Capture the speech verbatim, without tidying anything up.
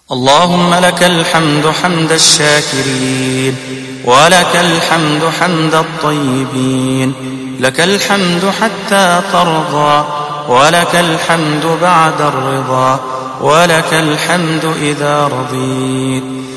اللهم لك الحمد حمد الشاكرين، ولك الحمد حمد الطيبين، لك الحمد حتى ترضى، ولك الحمد بعد الرضا، ولك الحمد إذا رضيت.